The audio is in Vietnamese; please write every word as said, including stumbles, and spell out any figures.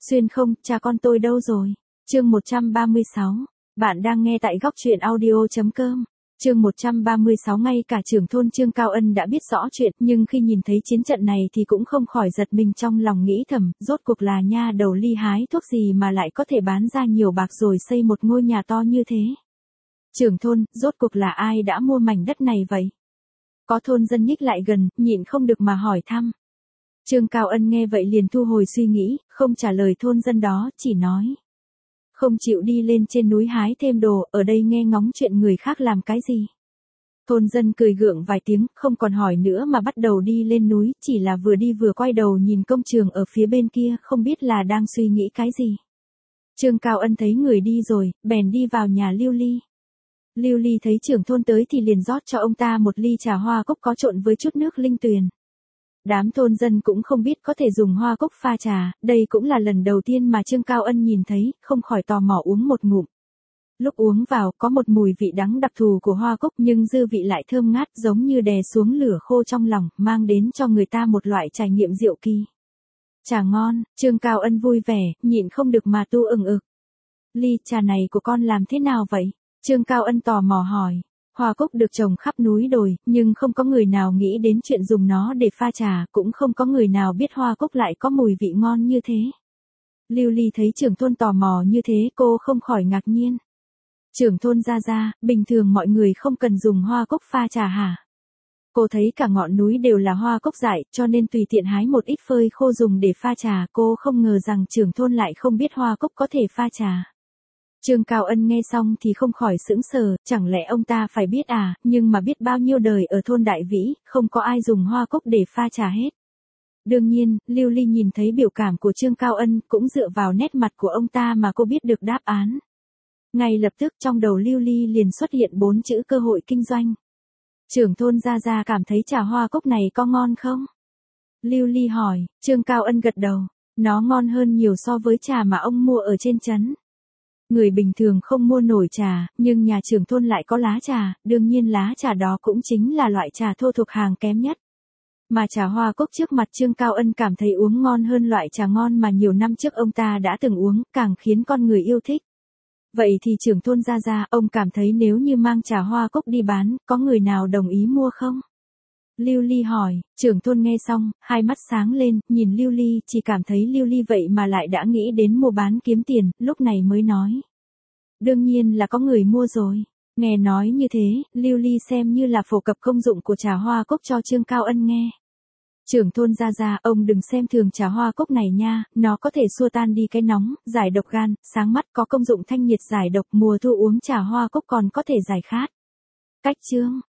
Xuyên không, cha con tôi đâu rồi? Chương một trăm ba mươi sáu. Bạn đang nghe tại góc truyện audio.com. Chương một trăm ba mươi sáu. Ngay cả trưởng thôn Trương Cao Ân đã biết rõ chuyện, nhưng khi nhìn thấy chiến trận này thì cũng không khỏi giật mình trong lòng, nghĩ thầm, rốt cuộc là nha đầu Ly hái thuốc gì mà lại có thể bán ra nhiều bạc rồi xây một ngôi nhà to như thế. Trưởng thôn, rốt cuộc là ai đã mua mảnh đất này vậy? Có thôn dân nhích lại gần, nhịn không được mà hỏi thăm. Trương Cao Ân nghe vậy liền thu hồi suy nghĩ, không trả lời thôn dân đó, chỉ nói. Không chịu đi lên trên núi hái thêm đồ, ở đây nghe ngóng chuyện người khác làm cái gì. Thôn dân cười gượng vài tiếng, không còn hỏi nữa mà bắt đầu đi lên núi, chỉ là vừa đi vừa quay đầu nhìn công trường ở phía bên kia, không biết là đang suy nghĩ cái gì. Trương Cao Ân thấy người đi rồi, bèn đi vào nhà Lưu Ly. Lưu Ly thấy trưởng thôn tới thì liền rót cho ông ta một ly trà hoa cúc có trộn với chút nước linh tuyền. Đám thôn dân cũng không biết có thể dùng hoa cúc pha trà, đây cũng là lần đầu tiên mà Trương Cao Ân nhìn thấy, không khỏi tò mò uống một ngụm. Lúc uống vào có một mùi vị đắng đặc thù của hoa cúc nhưng dư vị lại thơm ngát giống như đè xuống lửa khô trong lòng, mang đến cho người ta một loại trải nghiệm diệu kỳ. Trà ngon, Trương Cao Ân vui vẻ, nhịn không được mà tu ừng ực. Ly trà này của con làm thế nào vậy? Trương Cao Ân tò mò hỏi. Hoa cúc được trồng khắp núi đồi, nhưng không có người nào nghĩ đến chuyện dùng nó để pha trà, cũng không có người nào biết hoa cúc lại có mùi vị ngon như thế. Lưu Ly thấy trưởng thôn tò mò như thế, cô không khỏi ngạc nhiên. Trưởng thôn ra ra, bình thường mọi người không cần dùng hoa cúc pha trà hả? Cô thấy cả ngọn núi đều là hoa cúc dại, cho nên tùy tiện hái một ít phơi khô dùng để pha trà, cô không ngờ rằng trưởng thôn lại không biết hoa cúc có thể pha trà. Trương Cao Ân nghe xong thì không khỏi sững sờ, chẳng lẽ ông ta phải biết à, nhưng mà biết bao nhiêu đời ở thôn Đại Vĩ, không có ai dùng hoa cúc để pha trà hết. Đương nhiên, Lưu Ly nhìn thấy biểu cảm của Trương Cao Ân, cũng dựa vào nét mặt của ông ta mà cô biết được đáp án. Ngay lập tức trong đầu Lưu Ly liền xuất hiện bốn chữ cơ hội kinh doanh. Trưởng thôn Gia Gia cảm thấy trà hoa cúc này có ngon không? Lưu Ly hỏi, Trương Cao Ân gật đầu, nó ngon hơn nhiều so với trà mà ông mua ở trên trấn. Người bình thường không mua nổi trà, nhưng nhà trưởng thôn lại có lá trà, đương nhiên lá trà đó cũng chính là loại trà thô thuộc hàng kém nhất. Mà trà hoa cúc trước mặt Trương Cao Ân cảm thấy uống ngon hơn loại trà ngon mà nhiều năm trước ông ta đã từng uống, càng khiến con người yêu thích. Vậy thì trưởng thôn Gia Gia, ông cảm thấy nếu như mang trà hoa cúc đi bán, có người nào đồng ý mua không? Lưu Ly hỏi, trưởng thôn nghe xong, hai mắt sáng lên, nhìn Lưu Ly, chỉ cảm thấy Lưu Ly vậy mà lại đã nghĩ đến mua bán kiếm tiền, lúc này mới nói. Đương nhiên là có người mua rồi. Nghe nói như thế, Lưu Ly xem như là phổ cập công dụng của trà hoa cúc cho Trương Cao Ân nghe. Trưởng thôn Gia Gia, ông đừng xem thường trà hoa cúc này nha, nó có thể xua tan đi cái nóng, giải độc gan, sáng mắt, có công dụng thanh nhiệt giải độc, mùa thu uống trà hoa cúc còn có thể giải khát. Cách chương